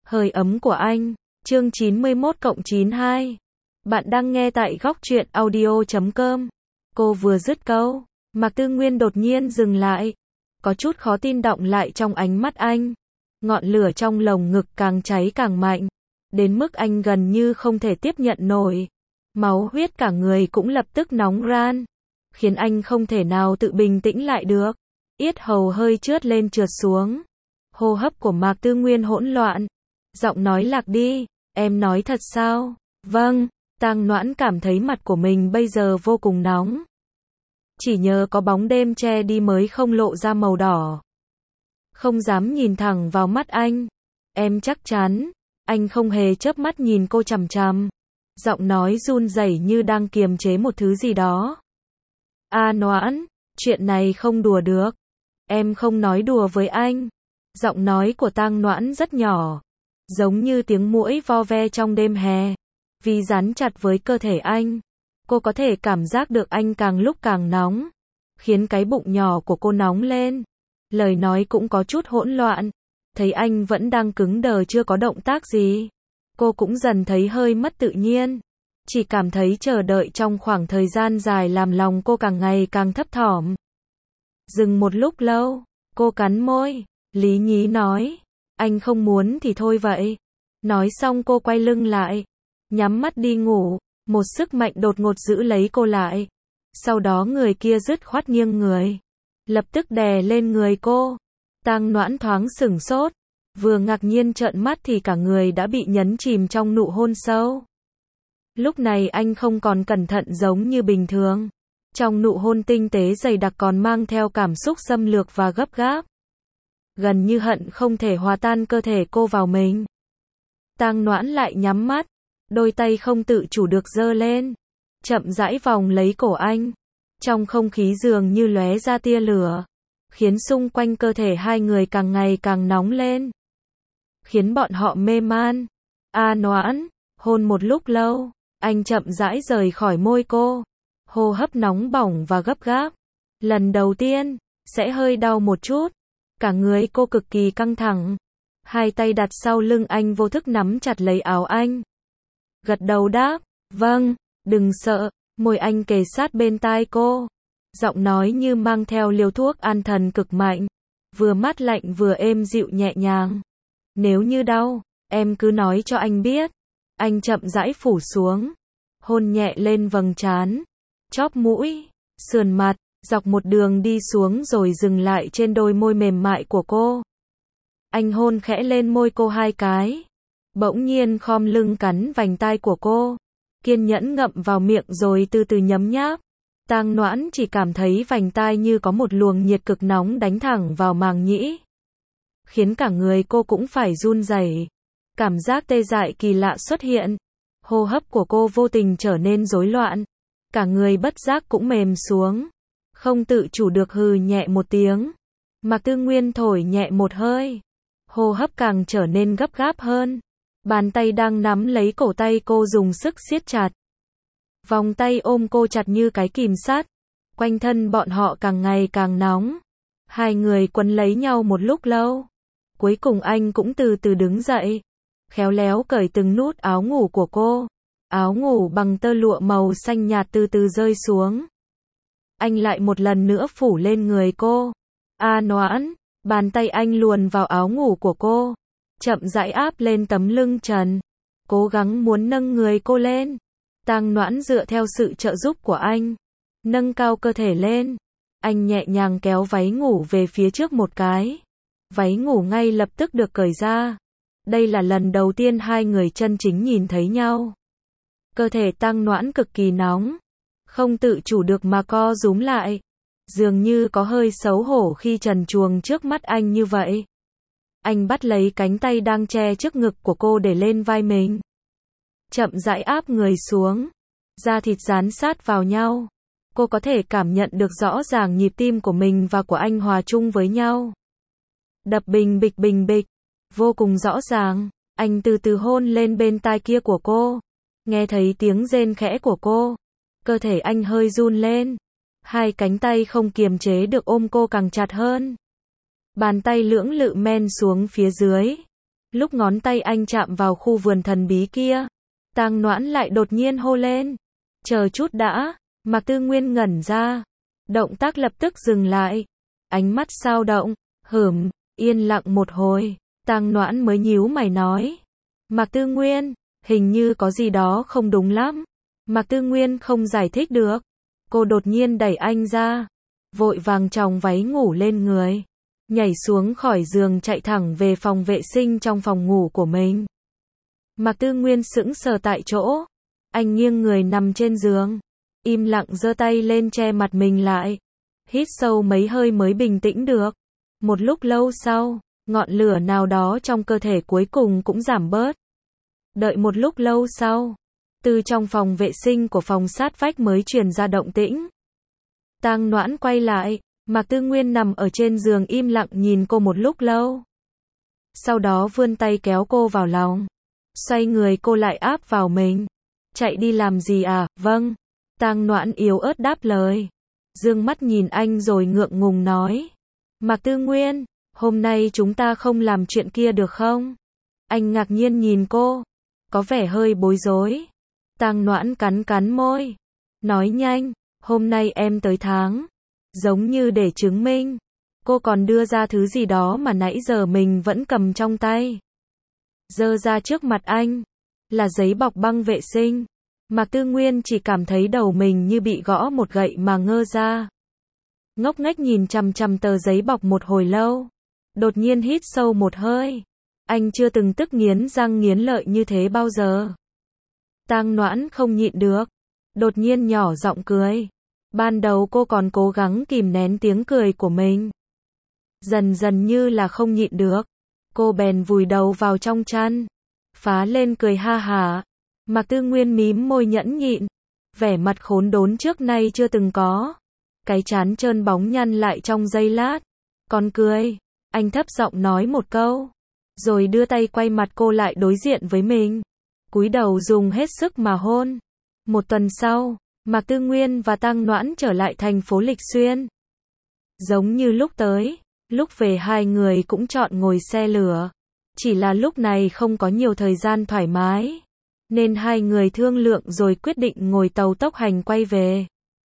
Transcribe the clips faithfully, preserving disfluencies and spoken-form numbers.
Hơi ấm của anh, chương chín mươi mốt cộng chín mươi hai. Bạn đang nghe tại góc truyện audio chấm com. Cô vừa dứt câu, Mạc Tư Nguyên đột nhiên dừng lại. Có chút khó tin đọng lại trong ánh mắt anh. Ngọn lửa trong lồng ngực càng cháy càng mạnh. Đến mức anh gần như không thể tiếp nhận nổi. Máu huyết cả người cũng lập tức nóng ran. Khiến anh không thể nào tự bình tĩnh lại được. Yết hầu hơi trượt lên trượt xuống. Hô hấp của Mạc Tư Nguyên hỗn loạn. Giọng nói lạc đi, em nói thật sao? Vâng, Tang Noãn cảm thấy mặt của mình bây giờ vô cùng nóng. Chỉ nhờ có bóng đêm che đi mới không lộ ra màu đỏ. Không dám nhìn thẳng vào mắt anh. Em chắc chắn, anh không hề chớp mắt nhìn cô chằm chằm. Giọng nói run rẩy như đang kiềm chế một thứ gì đó. A Noãn, chuyện này không đùa được. Em không nói đùa với anh. Giọng nói của Tang Noãn rất nhỏ. Giống như tiếng muỗi vo ve trong đêm hè. Vì dán chặt với cơ thể anh. Cô có thể cảm giác được anh càng lúc càng nóng. Khiến cái bụng nhỏ của cô nóng lên. Lời nói cũng có chút hỗn loạn. Thấy anh vẫn đang cứng đờ chưa có động tác gì. Cô cũng dần thấy hơi mất tự nhiên. Chỉ cảm thấy chờ đợi trong khoảng thời gian dài làm lòng cô càng ngày càng thấp thỏm. Dừng một lúc lâu, cô cắn môi. Lý nhí nói. Anh không muốn thì thôi vậy. Nói xong cô quay lưng lại. Nhắm mắt đi ngủ. Một sức mạnh đột ngột giữ lấy cô lại. Sau đó người kia dứt khoát nghiêng người. Lập tức đè lên người cô. Tang Noãn thoáng sửng sốt. Vừa ngạc nhiên trợn mắt thì cả người đã bị nhấn chìm trong nụ hôn sâu. Lúc này anh không còn cẩn thận giống như bình thường. Trong nụ hôn tinh tế dày đặc còn mang theo cảm xúc xâm lược và gấp gáp. Gần như hận không thể hòa tan cơ thể cô vào mình. Tang Noãn lại nhắm mắt. Đôi tay không tự chủ được giơ lên. Chậm rãi vòng lấy cổ anh. Trong không khí dường như lóe ra tia lửa. Khiến xung quanh cơ thể hai người càng ngày càng nóng lên. Khiến bọn họ mê man. A Noãn, hôn một lúc lâu. Anh chậm rãi rời khỏi môi cô. Hô hấp nóng bỏng và gấp gáp. Lần đầu tiên, sẽ hơi đau một chút. Cả người cô cực kỳ căng thẳng. Hai tay đặt sau lưng anh vô thức nắm chặt lấy áo anh. Gật đầu đáp, vâng, đừng sợ, môi anh kề sát bên tai cô. Giọng nói như mang theo liều thuốc an thần cực mạnh. Vừa mát lạnh vừa êm dịu nhẹ nhàng. Nếu như đau, em cứ nói cho anh biết. Anh chậm rãi phủ xuống. Hôn nhẹ lên vầng trán. Chóp mũi, sườn mặt, dọc một đường đi xuống rồi dừng lại trên đôi môi mềm mại của cô. Anh hôn khẽ lên môi cô hai cái. Bỗng nhiên khom lưng cắn vành tai của cô. Kiên nhẫn ngậm vào miệng rồi từ từ nhấm nháp. Tang Noãn chỉ cảm thấy vành tai như có một luồng nhiệt cực nóng đánh thẳng vào màng nhĩ. Khiến cả người cô cũng phải run rẩy. Cảm giác tê dại kỳ lạ xuất hiện. Hô hấp của cô vô tình trở nên rối loạn. Cả người bất giác cũng mềm xuống. Không tự chủ được hừ nhẹ một tiếng. Mạc Tư Nguyên thổi nhẹ một hơi. Hô hấp càng trở nên gấp gáp hơn. Bàn tay đang nắm lấy cổ tay cô dùng sức siết chặt. Vòng tay ôm cô chặt như cái kìm sắt. Quanh thân bọn họ càng ngày càng nóng. Hai người quấn lấy nhau một lúc lâu. Cuối cùng anh cũng từ từ đứng dậy. Khéo léo cởi từng nút áo ngủ của cô. Áo ngủ bằng tơ lụa màu xanh nhạt từ từ rơi xuống. Anh lại một lần nữa phủ lên người cô. A Noãn, bàn tay anh luồn vào áo ngủ của cô. Chậm rãi áp lên tấm lưng trần. Cố gắng muốn nâng người cô lên. Tang Noãn dựa theo sự trợ giúp của anh. Nâng cao cơ thể lên. Anh nhẹ nhàng kéo váy ngủ về phía trước một cái. Váy ngủ ngay lập tức được cởi ra. Đây là lần đầu tiên hai người chân chính nhìn thấy nhau. Cơ thể Tang Noãn cực kỳ nóng. Không tự chủ được mà co rúm lại. Dường như có hơi xấu hổ khi trần truồng trước mắt anh như vậy. Anh bắt lấy cánh tay đang che trước ngực của cô để lên vai mình. Chậm rãi áp người xuống. Da thịt dán sát vào nhau. Cô có thể cảm nhận được rõ ràng nhịp tim của mình và của anh hòa chung với nhau. Đập bình bịch bình bịch. Vô cùng rõ ràng. Anh từ từ hôn lên bên tai kia của cô. Nghe thấy tiếng rên khẽ của cô. Cơ thể anh hơi run lên. Hai cánh tay không kiềm chế được ôm cô càng chặt hơn. Bàn tay lưỡng lự men xuống phía dưới. Lúc ngón tay anh chạm vào khu vườn thần bí kia, Tang Noãn lại đột nhiên hô lên. Chờ chút đã, Mạc Tư Nguyên ngẩn ra. Động tác lập tức dừng lại. Ánh mắt sao động, hửm, yên lặng một hồi. Tang Noãn mới nhíu mày nói. Mạc Tư Nguyên, hình như có gì đó không đúng lắm. Mạc Tư Nguyên không giải thích được. Cô đột nhiên đẩy anh ra. Vội vàng chòng váy ngủ lên người. Nhảy xuống khỏi giường chạy thẳng về phòng vệ sinh trong phòng ngủ của mình. Mạc Tư Nguyên sững sờ tại chỗ. Anh nghiêng người nằm trên giường. Im lặng giơ tay lên che mặt mình lại. Hít sâu mấy hơi mới bình tĩnh được. Một lúc lâu sau, ngọn lửa nào đó trong cơ thể cuối cùng cũng giảm bớt. Đợi một lúc lâu sau, từ trong phòng vệ sinh của phòng sát vách mới truyền ra động tĩnh. Tang Noãn quay lại, Mạc Tư Nguyên nằm ở trên giường im lặng nhìn cô một lúc lâu. Sau đó vươn tay kéo cô vào lòng. Xoay người cô lại áp vào mình. Chạy đi làm gì à? Vâng. Tang Noãn yếu ớt đáp lời. Dương mắt nhìn anh rồi ngượng ngùng nói. Mạc Tư Nguyên, hôm nay chúng ta không làm chuyện kia được không? Anh ngạc nhiên nhìn cô. Có vẻ hơi bối rối. Tang Noãn cắn cắn môi. Nói nhanh, hôm nay em tới tháng. Giống như để chứng minh. Cô còn đưa ra thứ gì đó mà nãy giờ mình vẫn cầm trong tay. Giơ ra trước mặt anh. Là giấy bọc băng vệ sinh. Mạc Tư Nguyên chỉ cảm thấy đầu mình như bị gõ một gậy mà ngơ ra. Ngốc nghếch nhìn chằm chằm tờ giấy bọc một hồi lâu. Đột nhiên hít sâu một hơi. Anh chưa từng tức nghiến răng nghiến lợi như thế bao giờ. Tang Noãn không nhịn được. Đột nhiên nhỏ giọng cười. Ban đầu cô còn cố gắng kìm nén tiếng cười của mình. Dần dần như là không nhịn được. Cô bèn vùi đầu vào trong chăn. Phá lên cười ha hả. Mạc Tư Nguyên mím môi nhẫn nhịn. Vẻ mặt khốn đốn trước nay chưa từng có. Cái trán trơn bóng nhăn lại trong giây lát. Còn cười. Anh thấp giọng nói một câu. Rồi đưa tay quay mặt cô lại đối diện với mình. Cúi đầu dùng hết sức mà hôn. Một tuần sau, Mạc Tư Nguyên và Tang Noãn trở lại thành phố Lịch Xuyên. Giống như lúc tới, lúc về hai người cũng chọn ngồi xe lửa. Chỉ là lúc này không có nhiều thời gian thoải mái. Nên hai người thương lượng rồi quyết định ngồi tàu tốc hành quay về.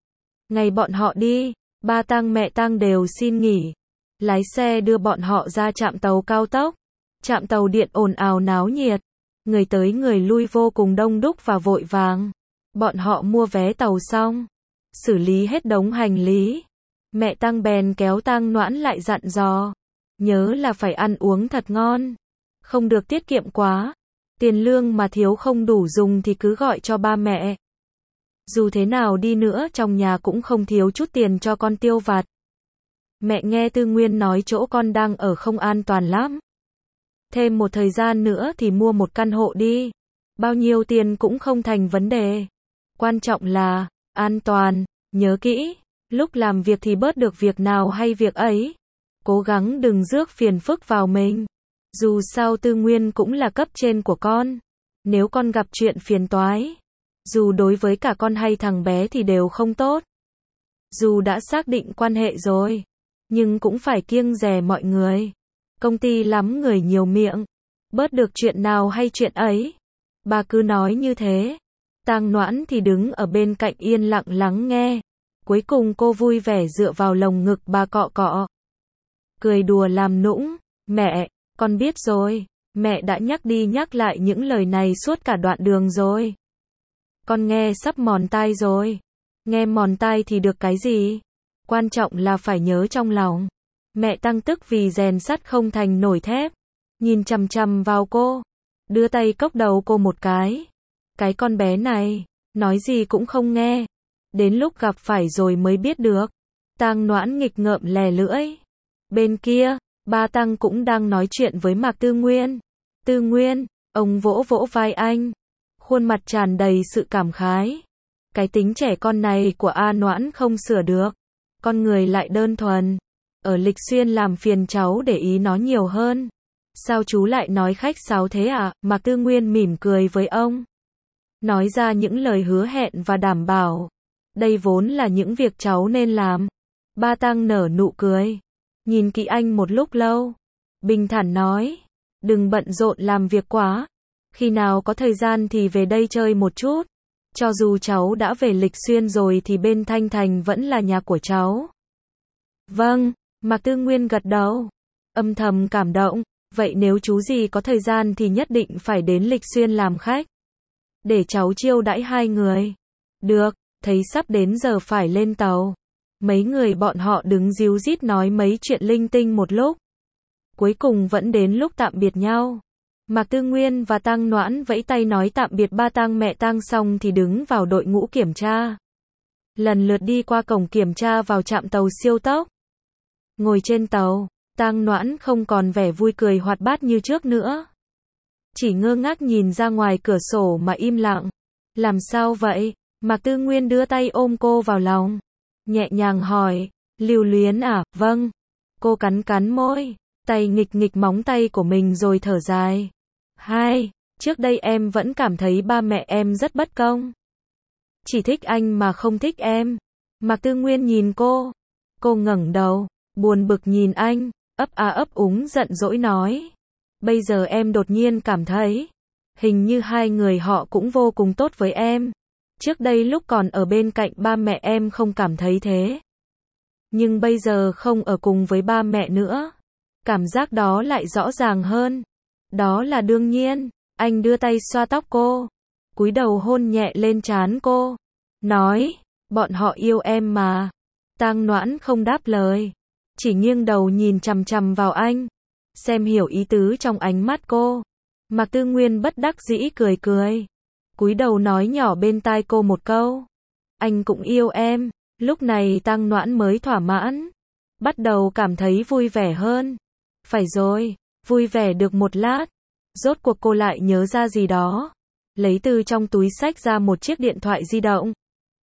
Ngày bọn họ đi, ba Tang mẹ Tang đều xin nghỉ. Lái xe đưa bọn họ ra trạm tàu cao tốc. Trạm tàu điện ồn ào náo nhiệt. Người tới người lui vô cùng đông đúc và vội vàng. Bọn họ mua vé tàu xong. Xử lý hết đống hành lý. Mẹ Tang bèn kéo Tang Noãn lại dặn dò. Nhớ là phải ăn uống thật ngon. Không được tiết kiệm quá. Tiền lương mà thiếu không đủ dùng thì cứ gọi cho ba mẹ. Dù thế nào đi nữa trong nhà cũng không thiếu chút tiền cho con tiêu vặt. Mẹ nghe Tư Nguyên nói chỗ con đang ở không an toàn lắm. Thêm một thời gian nữa thì mua một căn hộ đi. Bao nhiêu tiền cũng không thành vấn đề. Quan trọng là, an toàn, nhớ kỹ, lúc làm việc thì bớt được việc nào hay việc ấy. Cố gắng đừng rước phiền phức vào mình. Dù sao Tư Nguyên cũng là cấp trên của con. Nếu con gặp chuyện phiền toái, dù đối với cả con hay thằng bé thì đều không tốt. Dù đã xác định quan hệ rồi, nhưng cũng phải kiêng dè mọi người. Công ty lắm người nhiều miệng, bớt được chuyện nào hay chuyện ấy. Bà cứ nói như thế. Tang Noãn thì đứng ở bên cạnh yên lặng lắng nghe. Cuối cùng cô vui vẻ dựa vào lồng ngực bà cọ cọ. Cười đùa làm nũng. Mẹ, con biết rồi. Mẹ đã nhắc đi nhắc lại những lời này suốt cả đoạn đường rồi. Con nghe sắp mòn tai rồi. Nghe mòn tai thì được cái gì? Quan trọng là phải nhớ trong lòng. Mẹ Tang tức vì rèn sắt không thành nổi thép. Nhìn chằm chằm vào cô. Đưa tay cốc đầu cô một cái. Cái con bé này, nói gì cũng không nghe. Đến lúc gặp phải rồi mới biết được. Tang Noãn nghịch ngợm lè lưỡi. Bên kia, ba Tang cũng đang nói chuyện với Mạc Tư Nguyên. Tư Nguyên, ông vỗ vỗ vai anh. Khuôn mặt tràn đầy sự cảm khái. Cái tính trẻ con này của A Noãn không sửa được. Con người lại đơn thuần. Ở Lịch Xuyên làm phiền cháu để ý nó nhiều hơn. Sao chú lại nói khách sáo thế ạ? Mạc Tư Nguyên mỉm cười với ông. Nói ra những lời hứa hẹn và đảm bảo. Đây vốn là những việc cháu nên làm. Ba Tang nở nụ cười. Nhìn kỹ anh một lúc lâu. Bình thản nói. Đừng bận rộn làm việc quá. Khi nào có thời gian thì về đây chơi một chút. Cho dù cháu đã về Lịch Xuyên rồi thì bên Thanh Thành vẫn là nhà của cháu. Vâng, Mạc Tư Nguyên gật đầu. Âm thầm cảm động. Vậy nếu chú gì có thời gian thì nhất định phải đến Lịch Xuyên làm khách. Để cháu chiêu đãi hai người. Được, thấy sắp đến giờ phải lên tàu. Mấy người bọn họ đứng díu dít nói mấy chuyện linh tinh một lúc. Cuối cùng vẫn đến lúc tạm biệt nhau. Mạc Tư Nguyên và Tăng Noãn vẫy tay nói tạm biệt ba Tăng mẹ Tăng xong thì đứng vào đội ngũ kiểm tra. Lần lượt đi qua cổng kiểm tra vào trạm tàu siêu tốc. Ngồi trên tàu, Tăng Noãn không còn vẻ vui cười hoạt bát như trước nữa. Chỉ ngơ ngác nhìn ra ngoài cửa sổ mà im lặng. Làm sao vậy? Mạc Tư Nguyên đưa tay ôm cô vào lòng. Nhẹ nhàng hỏi, Lưu Luyến à? Vâng. Cô cắn cắn môi, tay nghịch nghịch móng tay của mình rồi thở dài. Hai, trước đây em vẫn cảm thấy ba mẹ em rất bất công. Chỉ thích anh mà không thích em. Mạc Tư Nguyên nhìn cô. Cô ngẩng đầu, buồn bực nhìn anh, ấp a ấp úng giận dỗi nói. Bây giờ em đột nhiên cảm thấy, hình như hai người họ cũng vô cùng tốt với em. Trước đây lúc còn ở bên cạnh ba mẹ em không cảm thấy thế. Nhưng bây giờ không ở cùng với ba mẹ nữa. Cảm giác đó lại rõ ràng hơn. Đó là đương nhiên. Anh đưa tay xoa tóc cô. Cúi đầu hôn nhẹ lên trán cô. Nói, bọn họ yêu em mà. Tang Noãn không đáp lời. Chỉ nghiêng đầu nhìn chằm chằm vào anh. Xem hiểu ý tứ trong ánh mắt cô. Mạc Tư Nguyên bất đắc dĩ cười cười. Cúi đầu nói nhỏ bên tai cô một câu. Anh cũng yêu em. Lúc này Tang Noãn mới thỏa mãn. Bắt đầu cảm thấy vui vẻ hơn. Phải rồi, vui vẻ được một lát. Rốt cuộc cô lại nhớ ra gì đó. Lấy từ trong túi xách ra một chiếc điện thoại di động.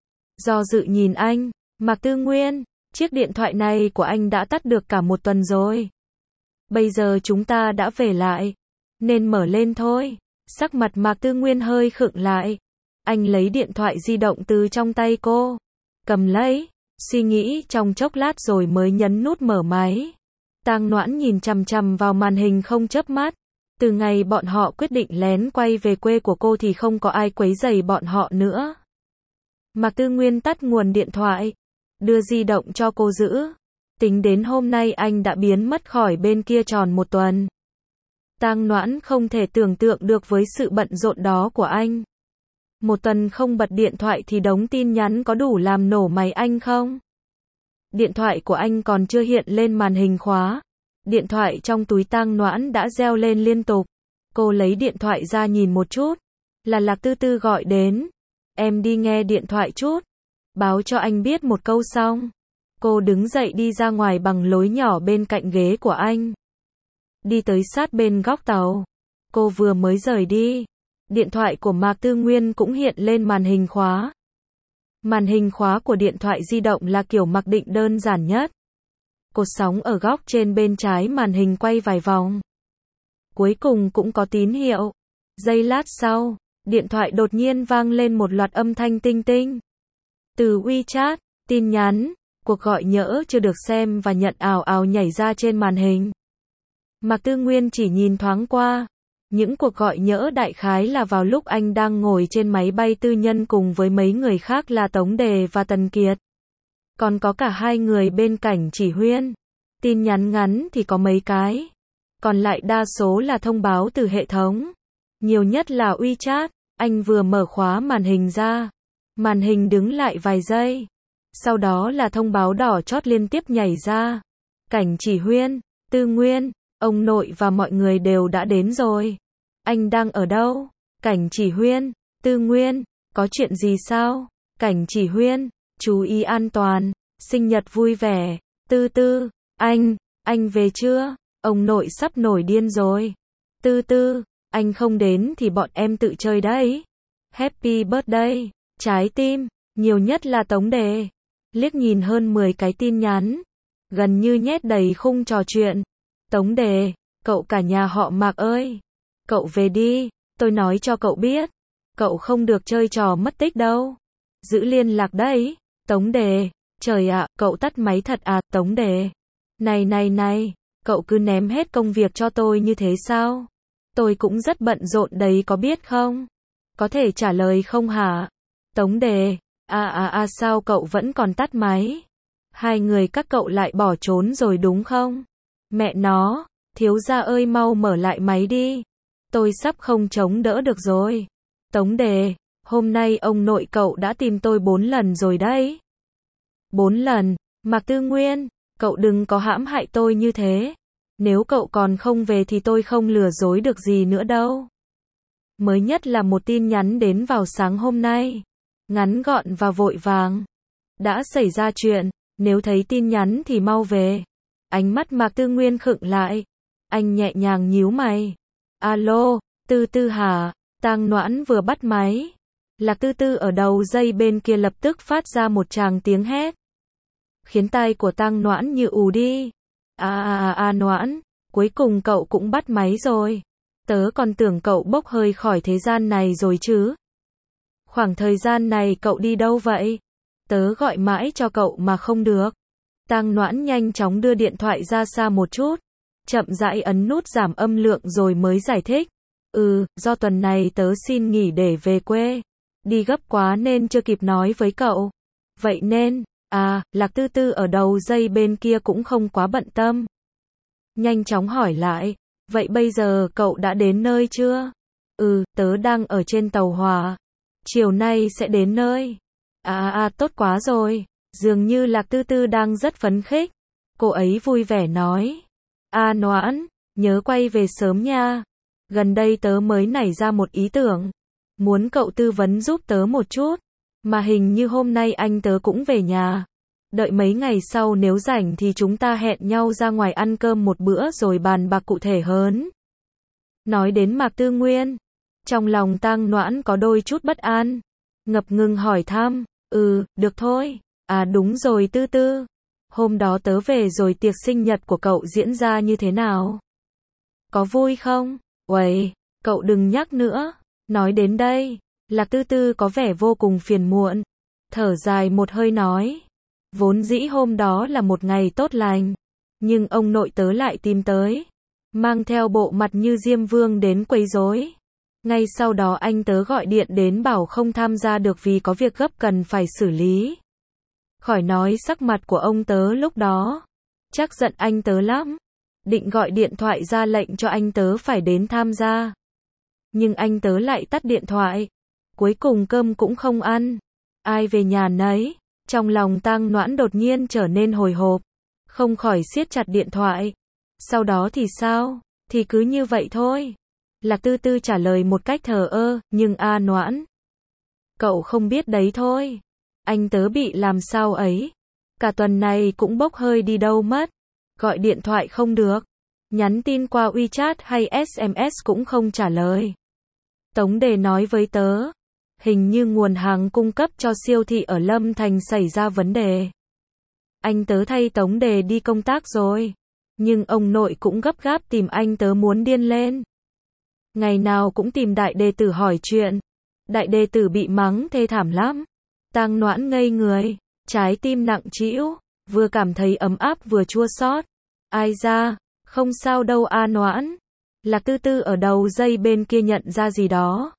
Do dự nhìn anh, Mạc Tư Nguyên, chiếc điện thoại này của anh đã tắt được cả một tuần rồi. Bây giờ chúng ta đã về lại, nên mở lên thôi. Sắc mặt Mạc Tư Nguyên hơi khựng lại. Anh lấy điện thoại di động từ trong tay cô. Cầm lấy, suy nghĩ trong chốc lát rồi mới nhấn nút mở máy. Tang Noãn nhìn chằm chằm vào màn hình không chớp mắt. Từ ngày bọn họ quyết định lén quay về quê của cô thì không có ai quấy rầy bọn họ nữa. Mạc Tư Nguyên tắt nguồn điện thoại, đưa di động cho cô giữ. Tính đến hôm nay anh đã biến mất khỏi bên kia tròn một tuần. Tang Noãn không thể tưởng tượng được với sự bận rộn đó của anh. Một tuần không bật điện thoại thì đống tin nhắn có đủ làm nổ máy anh không? Điện thoại của anh còn chưa hiện lên màn hình khóa. Điện thoại trong túi Tang Noãn đã reo lên liên tục. Cô lấy điện thoại ra nhìn một chút. Là Lạc Tư Tư gọi đến. Em đi nghe điện thoại chút. Báo cho anh biết một câu xong. Cô đứng dậy đi ra ngoài bằng lối nhỏ bên cạnh ghế của anh. Đi tới sát bên góc tàu. Cô vừa mới rời đi. Điện thoại của Mạc Tư Nguyên cũng hiện lên màn hình khóa. Màn hình khóa của điện thoại di động là kiểu mặc định đơn giản nhất. Cột sóng ở góc trên bên trái màn hình quay vài vòng. Cuối cùng cũng có tín hiệu. Giây lát sau, điện thoại đột nhiên vang lên một loạt âm thanh tinh tinh. Từ WeChat, tin nhắn, cuộc gọi nhỡ chưa được xem và nhận ào ào nhảy ra trên màn hình. Mạc Tư Nguyên chỉ nhìn thoáng qua. Những cuộc gọi nhỡ đại khái là vào lúc anh đang ngồi trên máy bay tư nhân cùng với mấy người khác là Tống Đề và Tần Kiệt. Còn có cả hai người bên cạnh chỉ Huyên. Tin nhắn ngắn thì có mấy cái. Còn lại đa số là thông báo từ hệ thống. Nhiều nhất là WeChat. Anh vừa mở khóa màn hình ra. Màn hình đứng lại vài giây. Sau đó là thông báo đỏ chót liên tiếp nhảy ra. Cảnh chỉ Huyên, Tư Nguyên, ông nội và mọi người đều đã đến rồi. Anh đang ở đâu? Cảnh chỉ Huyên, Tư Nguyên, có chuyện gì sao? Cảnh chỉ Huyên, chú ý an toàn, sinh nhật vui vẻ. Tư Tư, anh, anh về chưa? Ông nội sắp nổi điên rồi. Tư Tư, anh không đến thì bọn em tự chơi đấy. Happy birthday, trái tim, nhiều nhất là Tống Đề. Liếc nhìn hơn mười cái tin nhắn, gần như nhét đầy khung trò chuyện. Tống Đề, cậu cả nhà họ Mạc ơi, cậu về đi, tôi nói cho cậu biết, cậu không được chơi trò mất tích đâu. Giữ liên lạc đấy. Tống Đề, trời ạ, cậu tắt máy thật à? Tống Đề, này này này, Cậu cứ ném hết công việc cho tôi như thế sao? Tôi cũng rất bận rộn đấy có biết không? Có thể trả lời không hả? Tống Đề, à à à sao cậu vẫn còn tắt máy? Hai người các cậu lại bỏ trốn rồi đúng không? Mẹ nó, thiếu gia ơi mau mở lại máy đi. Tôi sắp không chống đỡ được rồi. Tống Đề, hôm nay ông nội cậu đã tìm tôi bốn lần rồi đấy. Bốn lần, Mạc Tư Nguyên, cậu đừng có hãm hại tôi như thế. Nếu cậu còn không về thì tôi không lừa dối được gì nữa đâu. Mới nhất là một tin nhắn đến vào sáng hôm nay. Ngắn gọn và vội vàng. Đã xảy ra chuyện, nếu thấy tin nhắn thì mau về. Ánh mắt Mạc Tư Nguyên khựng lại. Anh nhẹ nhàng nhíu mày. Alo, Tư Tư hả? Tang Noãn vừa bắt máy. Lạc Tư Tư ở đầu dây bên kia lập tức phát ra một tràng tiếng hét. Khiến tai của Tang Noãn như ù đi. À à à à Noãn, cuối cùng cậu cũng bắt máy rồi. Tớ còn tưởng cậu bốc hơi khỏi thế gian này rồi chứ. Khoảng thời gian này cậu đi đâu vậy? Tớ gọi mãi cho cậu mà không được. Tang Noãn nhanh chóng đưa điện thoại ra xa một chút. Chậm rãi ấn nút giảm âm lượng rồi mới giải thích. Ừ, do tuần này tớ xin nghỉ để về quê. Đi gấp quá nên chưa kịp nói với cậu. Vậy nên, à, Lạc Tư Tư ở đầu dây bên kia cũng không quá bận tâm. Nhanh chóng hỏi lại, vậy bây giờ cậu đã đến nơi chưa? Ừ, tớ đang ở trên tàu hỏa. Chiều nay sẽ đến nơi. À à à, tốt quá rồi. Dường như Lạc Tư Tư đang rất phấn khích. Cô ấy vui vẻ nói. À Noãn, nhớ quay về sớm nha. Gần đây tớ mới nảy ra một ý tưởng. Muốn cậu tư vấn giúp tớ một chút. Mà hình như hôm nay anh tớ cũng về nhà. Đợi mấy ngày sau nếu rảnh thì chúng ta hẹn nhau ra ngoài ăn cơm một bữa rồi bàn bạc cụ thể hơn. Nói đến Mạc Tư Nguyên. Trong lòng Tang Noãn có đôi chút bất an. Ngập ngừng hỏi thăm. Ừ, được thôi. À đúng rồi Tư Tư. Hôm đó tớ về rồi tiệc sinh nhật của cậu diễn ra như thế nào? Có vui không? Uầy, cậu đừng nhắc nữa. Nói đến đây, Lạc Tư Tư có vẻ vô cùng phiền muộn. Thở dài một hơi nói. Vốn dĩ hôm đó là một ngày tốt lành. Nhưng ông nội tớ lại tìm tới. Mang theo bộ mặt như Diêm Vương đến quấy rối. Ngay sau đó anh tớ gọi điện đến bảo không tham gia được vì có việc gấp cần phải xử lý. Khỏi nói sắc mặt của ông tớ lúc đó. Chắc giận anh tớ lắm. Định gọi điện thoại ra lệnh cho anh tớ phải đến tham gia. Nhưng anh tớ lại tắt điện thoại. Cuối cùng cơm cũng không ăn. Ai về nhà nấy. Trong lòng Tang Noãn đột nhiên trở nên hồi hộp. Không khỏi siết chặt điện thoại. Sau đó thì sao? Thì cứ như vậy thôi. Lạc Tư Tư trả lời một cách thờ ơ. Nhưng a Noãn. Cậu không biết đấy thôi. Anh tớ bị làm sao ấy. Cả tuần này cũng bốc hơi đi đâu mất. Gọi điện thoại không được. Nhắn tin qua WeChat hay ét em ét cũng không trả lời. Tống Đề nói với tớ. Hình như nguồn hàng cung cấp cho siêu thị ở Lâm Thành xảy ra vấn đề. Anh tớ thay Tống Đề đi công tác rồi. Nhưng ông nội cũng gấp gáp tìm anh tớ muốn điên lên. Ngày nào cũng tìm đại đệ tử hỏi chuyện. Đại đệ tử bị mắng thê thảm lắm. Tang Noãn ngây người. Trái tim nặng trĩu. Vừa cảm thấy ấm áp vừa chua xót. Ai ra, không sao đâu a Noãn. Lạc Tư Tư ở đầu dây bên kia nhận ra gì đó.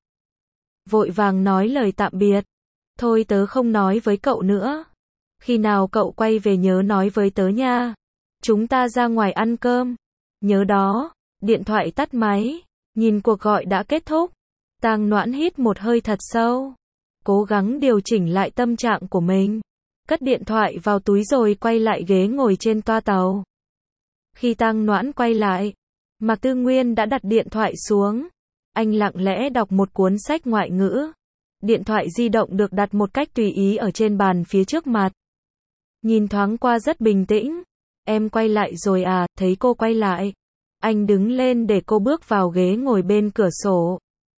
Vội vàng nói lời tạm biệt. Thôi tớ không nói với cậu nữa. Khi nào cậu quay về nhớ nói với tớ nha. Chúng ta ra ngoài ăn cơm. Nhớ đó. Điện thoại tắt máy. Nhìn cuộc gọi đã kết thúc. Tang Noãn hít một hơi thật sâu. Cố gắng điều chỉnh lại tâm trạng của mình. Cất điện thoại vào túi rồi quay lại ghế ngồi trên toa tàu. Khi Tang Noãn quay lại, Mạc Tư Nguyên đã đặt điện thoại xuống. Anh lặng lẽ đọc một cuốn sách ngoại ngữ. Điện thoại di động được đặt một cách tùy ý ở trên bàn phía trước mặt. Nhìn thoáng qua rất bình tĩnh. Em quay lại rồi à, thấy cô quay lại. Anh đứng lên để cô bước vào ghế ngồi bên cửa sổ.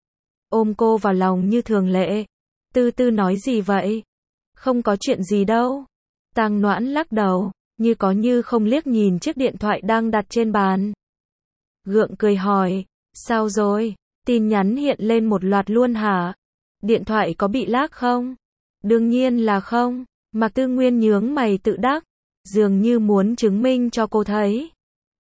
Ôm cô vào lòng như thường lệ. Tư Tư nói gì vậy? Không có chuyện gì đâu. Tang Noãn lắc đầu, như có như không liếc nhìn chiếc điện thoại đang đặt trên bàn. Gượng cười hỏi, sao rồi? Tin nhắn hiện lên một loạt luôn hả? Điện thoại có bị lag không? Đương nhiên là không. Mạc Tư Nguyên nhướng mày tự đắc, dường như muốn chứng minh cho cô thấy.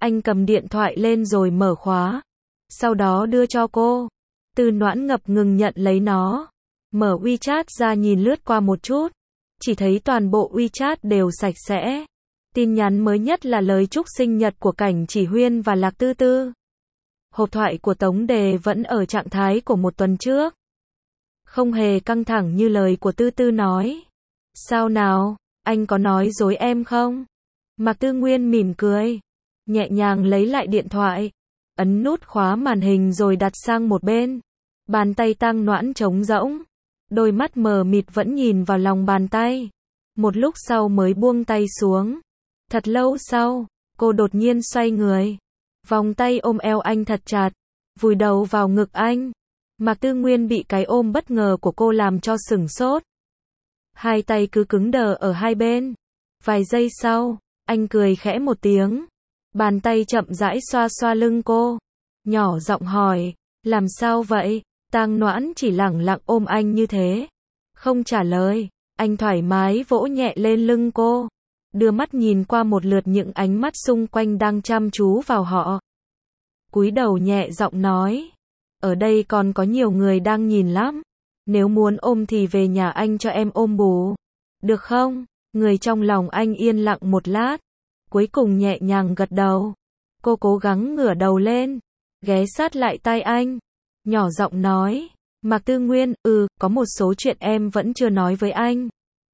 Anh cầm điện thoại lên rồi mở khóa. Sau đó đưa cho cô. Tư Noãn ngập ngừng nhận lấy nó. Mở WeChat ra nhìn lướt qua một chút. Chỉ thấy toàn bộ WeChat đều sạch sẽ. Tin nhắn mới nhất là lời chúc sinh nhật của Cảnh Chỉ Huyên và Lạc Tư Tư. Hộp thoại của Tống Đề vẫn ở trạng thái của một tuần trước. Không hề căng thẳng như lời của Tư Tư nói. Sao nào, anh có nói dối em không? Mạc Tư Nguyên mỉm cười. Nhẹ nhàng lấy lại điện thoại. Ấn nút khóa màn hình rồi đặt sang một bên. Bàn tay Tang Noãn trống rỗng. Đôi mắt mờ mịt vẫn nhìn vào lòng bàn tay. Một lúc sau mới buông tay xuống. Thật lâu sau, cô đột nhiên xoay người. Vòng tay ôm eo anh thật chặt. Vùi đầu vào ngực anh. Mạc Tư Nguyên bị cái ôm bất ngờ của cô làm cho sửng sốt. Hai tay cứ cứng đờ ở hai bên. Vài giây sau, anh cười khẽ một tiếng. Bàn tay chậm rãi xoa xoa lưng cô. Nhỏ giọng hỏi, làm sao vậy? Tang Noãn chỉ lẳng lặng ôm anh như thế. Không trả lời, anh thoải mái vỗ nhẹ lên lưng cô. Đưa mắt nhìn qua một lượt những ánh mắt xung quanh đang chăm chú vào họ. Cúi đầu nhẹ giọng nói. Ở đây còn có nhiều người đang nhìn lắm. Nếu muốn ôm thì về nhà anh cho em ôm bù. Được không? Người trong lòng anh yên lặng một lát. Cuối cùng nhẹ nhàng gật đầu. Cô cố gắng ngửa đầu lên. Ghé sát lại tai anh. Nhỏ giọng nói. Mạc Tư Nguyên, ừ, có một số chuyện em vẫn chưa nói với anh.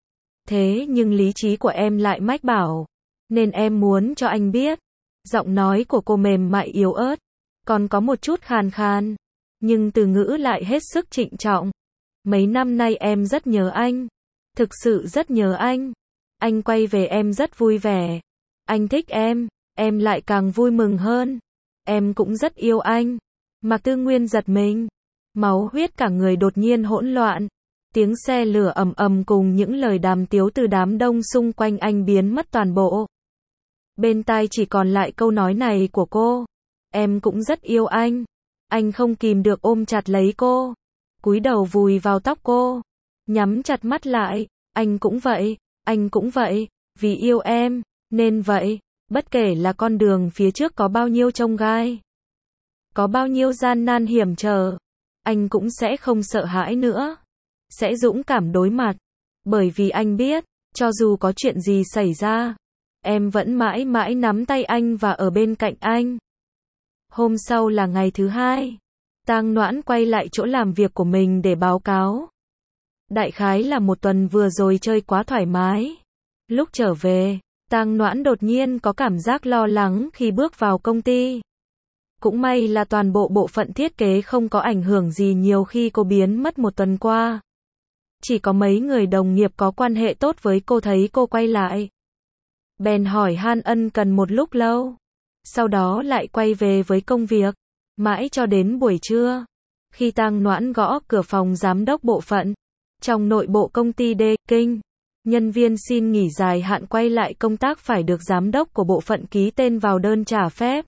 Thế nhưng lý trí của em lại mách bảo. Nên em muốn cho anh biết. Giọng nói của cô mềm mại yếu ớt. Còn có một chút khàn khàn. Nhưng từ ngữ lại hết sức trịnh trọng. Mấy năm nay em rất nhớ anh. Thực sự rất nhớ anh. Anh quay về em rất vui vẻ. Anh thích em. Em lại càng vui mừng hơn. Em cũng rất yêu anh. Mạc Tư Nguyên giật mình. Máu huyết cả người đột nhiên hỗn loạn. Tiếng xe lửa ầm ầm cùng những lời đàm tiếu từ đám đông xung quanh anh biến mất toàn bộ. Bên tai chỉ còn lại câu nói này của cô. Em cũng rất yêu anh. Anh không kìm được ôm chặt lấy cô. Cúi đầu vùi vào tóc cô. Nhắm chặt mắt lại. Anh cũng vậy. Anh cũng vậy. Vì yêu em. Nên vậy. Bất kể là con đường phía trước có bao nhiêu chông gai. Có bao nhiêu gian nan hiểm trở. Anh cũng sẽ không sợ hãi nữa. Sẽ dũng cảm đối mặt. Bởi vì anh biết. Cho dù có chuyện gì xảy ra. Em vẫn mãi mãi nắm tay anh và ở bên cạnh anh. Hôm sau là ngày thứ hai. Tang Noãn quay lại chỗ làm việc của mình để báo cáo. Đại khái là một tuần vừa rồi chơi quá thoải mái. Lúc trở về, Tang Noãn đột nhiên có cảm giác lo lắng khi bước vào công ty. Cũng may là toàn bộ bộ phận thiết kế không có ảnh hưởng gì nhiều khi cô biến mất một tuần qua. Chỉ có mấy người đồng nghiệp có quan hệ tốt với cô thấy cô quay lại. Bèn hỏi han ân cần một lúc lâu. Sau đó lại quay về với công việc. Mãi cho đến buổi trưa. Khi Tang Noãn gõ cửa phòng giám đốc bộ phận. Trong nội bộ công ty D. Kinh. Nhân viên xin nghỉ dài hạn quay lại công tác phải được giám đốc của bộ phận ký tên vào đơn trả phép.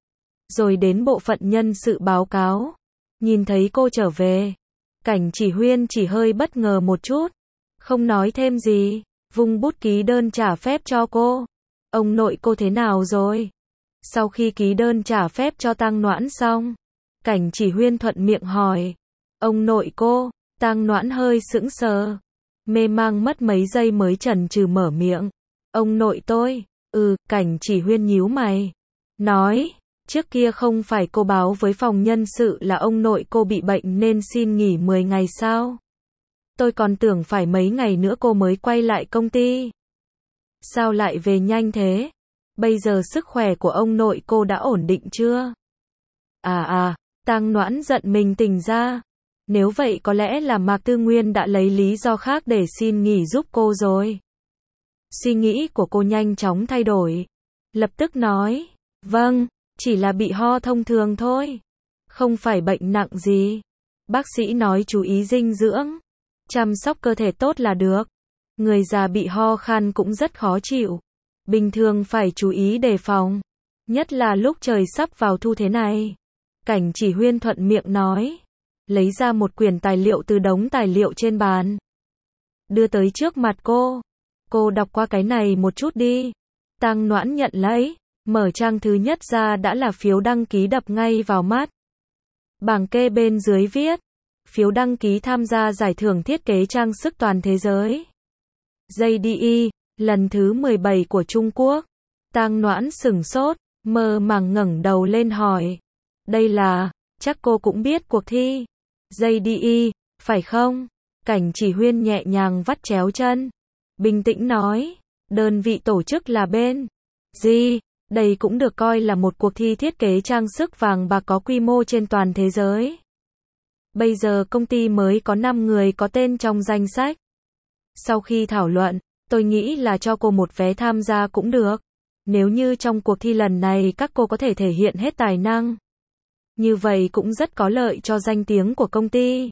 Rồi đến bộ phận nhân sự báo cáo. Nhìn thấy cô trở về. Cảnh Chỉ Huyên chỉ hơi bất ngờ một chút. Không nói thêm gì. Vung bút ký đơn trả phép cho cô. Ông nội cô thế nào rồi? Sau khi ký đơn trả phép cho Tang Noãn xong. Cảnh Chỉ Huyên thuận miệng hỏi. Ông nội cô. Tang Noãn hơi sững sờ. Mê mang mất mấy giây mới chần chừ mở miệng. Ông nội tôi. Ừ, Cảnh Chỉ Huyên nhíu mày. Nói. Trước kia không phải cô báo với phòng nhân sự là ông nội cô bị bệnh nên xin nghỉ mười ngày sao? Tôi còn tưởng phải mấy ngày nữa cô mới quay lại công ty. Sao lại về nhanh thế? Bây giờ sức khỏe của ông nội cô đã ổn định chưa? À à, Tang Noãn giận mình tỉnh ra. Nếu vậy có lẽ là Mạc Tư Nguyên đã lấy lý do khác để xin nghỉ giúp cô rồi. Suy nghĩ của cô nhanh chóng thay đổi. Lập tức nói, vâng, chỉ là bị ho thông thường thôi. Không phải bệnh nặng gì. Bác sĩ nói chú ý dinh dưỡng. Chăm sóc cơ thể tốt là được. Người già bị ho khan cũng rất khó chịu. Bình thường phải chú ý đề phòng. Nhất là lúc trời sắp vào thu thế này. Cảnh Chỉ Huyên thuận miệng nói. Lấy ra một quyển tài liệu từ đống tài liệu trên bàn. Đưa tới trước mặt cô. Cô đọc qua cái này một chút đi. Tang Noãn nhận lấy. Mở trang thứ nhất ra đã là phiếu đăng ký đập ngay vào mắt. Bảng kê bên dưới viết, phiếu đăng ký tham gia giải thưởng thiết kế trang sức toàn thế giới. gi đê e, lần thứ mười bảy của Trung Quốc. Tang Noãn sửng sốt, mơ màng ngẩng đầu lên hỏi. Đây là, chắc cô cũng biết cuộc thi. gi đê e, phải không? Cảnh Chỉ Huyên nhẹ nhàng vắt chéo chân. Bình tĩnh nói, đơn vị tổ chức là bên. Gì? Đây cũng được coi là một cuộc thi thiết kế trang sức vàng bạc có quy mô trên toàn thế giới. Bây giờ công ty mới có năm người có tên trong danh sách. Sau khi thảo luận, tôi nghĩ là cho cô một vé tham gia cũng được. Nếu như trong cuộc thi lần này các cô có thể thể hiện hết tài năng. Như vậy cũng rất có lợi cho danh tiếng của công ty.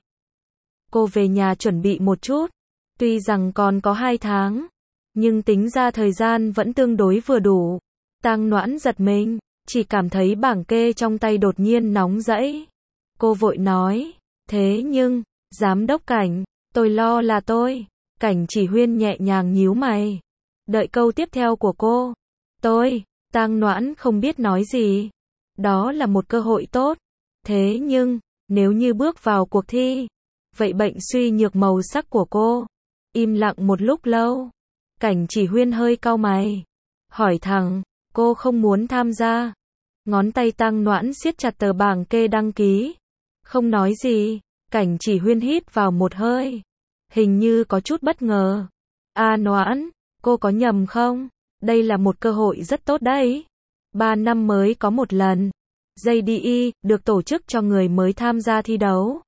Cô về nhà chuẩn bị một chút. Tuy rằng còn có hai tháng, nhưng tính ra thời gian vẫn tương đối vừa đủ. Tang Noãn giật mình, chỉ cảm thấy bảng kê trong tay đột nhiên nóng rẫy. Cô vội nói, thế nhưng, giám đốc Cảnh, tôi lo là tôi. Cảnh Chỉ Huyên nhẹ nhàng nhíu mày. Đợi câu tiếp theo của cô. Tôi, Tang Noãn không biết nói gì. Đó là một cơ hội tốt. Thế nhưng, nếu như bước vào cuộc thi, vậy bệnh suy nhược màu sắc của cô. Im lặng một lúc lâu. Cảnh Chỉ Huyên hơi cau mày. Hỏi thẳng, cô không muốn tham gia. Ngón tay Tang Noãn siết chặt tờ bảng kê đăng ký. Không nói gì. Cảnh Chỉ Huyên hít vào một hơi. Hình như có chút bất ngờ. À Noãn, cô có nhầm không? Đây là một cơ hội rất tốt đấy. Ba năm mới có một lần. gi đê e được tổ chức cho người mới tham gia thi đấu.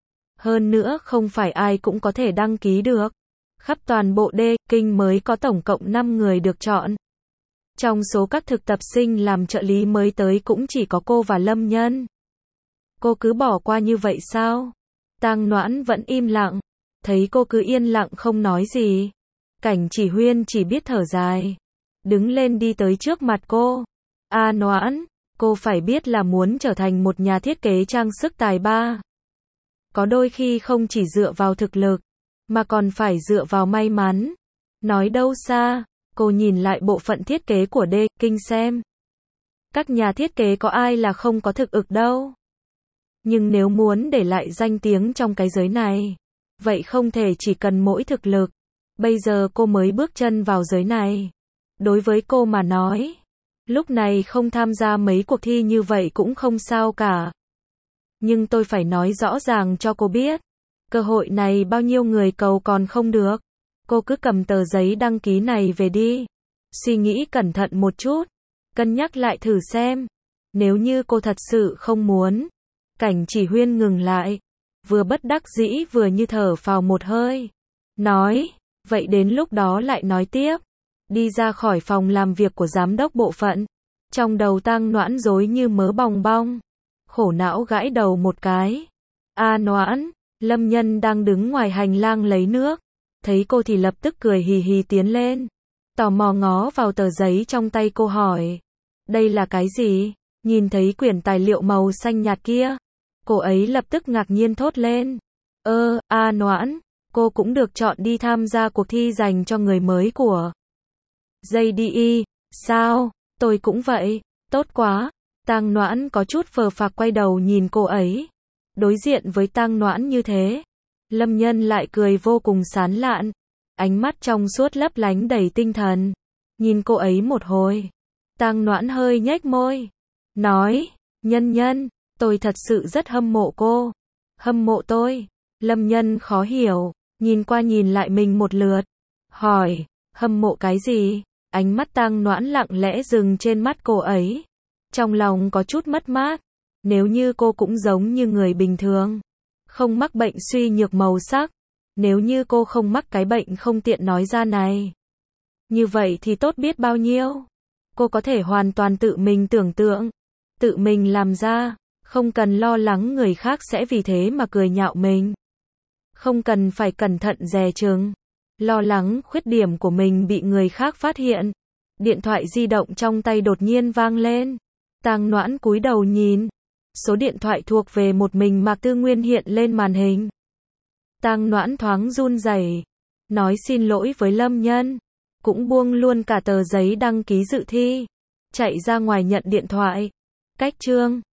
Hơn nữa không phải ai cũng có thể đăng ký được. Khắp toàn bộ D, Kinh mới có tổng cộng năm người được chọn. Trong số các thực tập sinh làm trợ lý mới tới cũng chỉ có cô và Lâm Nhân. Cô cứ bỏ qua như vậy sao? Tang Noãn vẫn im lặng. Thấy cô cứ yên lặng không nói gì. Cảnh Chỉ Huyên chỉ biết thở dài. Đứng lên đi tới trước mặt cô. À Noãn, cô phải biết là muốn trở thành một nhà thiết kế trang sức tài ba. Có đôi khi không chỉ dựa vào thực lực, mà còn phải dựa vào may mắn. Nói đâu xa, cô nhìn lại bộ phận thiết kế của D, Kinh xem. Các nhà thiết kế có ai là không có thực lực đâu. Nhưng nếu muốn để lại danh tiếng trong cái giới này, vậy không thể chỉ cần mỗi thực lực. Bây giờ cô mới bước chân vào giới này. Đối với cô mà nói, lúc này không tham gia mấy cuộc thi như vậy cũng không sao cả. Nhưng tôi phải nói rõ ràng cho cô biết, cơ hội này bao nhiêu người cầu còn không được. Cô cứ cầm tờ giấy đăng ký này về đi. Suy nghĩ cẩn thận một chút, cân nhắc lại thử xem. Nếu như cô thật sự không muốn. Cảnh Chỉ Huyên ngừng lại, vừa bất đắc dĩ vừa như thở phào một hơi. Nói, vậy đến lúc đó lại nói tiếp. Đi ra khỏi phòng làm việc của giám đốc bộ phận. Trong đầu Tang Noãn rối như mớ bòng bong. Khổ não gãi đầu một cái. À Noãn, Lâm Nhân đang đứng ngoài hành lang lấy nước. Thấy cô thì lập tức cười hì hì tiến lên. Tò mò ngó vào tờ giấy trong tay cô hỏi. Đây là cái gì? Nhìn thấy quyển tài liệu màu xanh nhạt kia. Cô ấy lập tức ngạc nhiên thốt lên. Ơ, à Noãn, cô cũng được chọn đi tham gia cuộc thi dành cho người mới của gi đê e. Sao? Tôi cũng vậy. Tốt quá. Tang Noãn có chút phờ phạc quay đầu nhìn cô ấy. Đối diện với Tang Noãn như thế, Lâm Nhân lại cười vô cùng sán lạn. Ánh mắt trong suốt lấp lánh đầy tinh thần. Nhìn cô ấy một hồi. Tang Noãn hơi nhếch môi. Nói, Nhân Nhân, tôi thật sự rất hâm mộ cô. Hâm mộ tôi. Lâm Nhân khó hiểu, nhìn qua nhìn lại mình một lượt. Hỏi, hâm mộ cái gì? Ánh mắt Tang Noãn lặng lẽ dừng trên mắt cô ấy. Trong lòng có chút mất mát. Nếu như cô cũng giống như người bình thường, không mắc bệnh suy nhược màu sắc. Nếu như cô không mắc cái bệnh không tiện nói ra này, như vậy thì tốt biết bao nhiêu. Cô có thể hoàn toàn tự mình tưởng tượng, tự mình làm ra, không cần lo lắng người khác sẽ vì thế mà cười nhạo mình. Không cần phải cẩn thận dè chừng, lo lắng khuyết điểm của mình bị người khác phát hiện. Điện thoại di động trong tay đột nhiên vang lên. Tang Noãn cúi đầu nhìn. Số điện thoại thuộc về một mình Mạc Tư Nguyên hiện lên màn hình. Tang Noãn thoáng run rẩy, nói xin lỗi với Lâm Nhân, cũng buông luôn cả tờ giấy đăng ký dự thi. chạy ra ngoài nhận điện thoại. Cách chương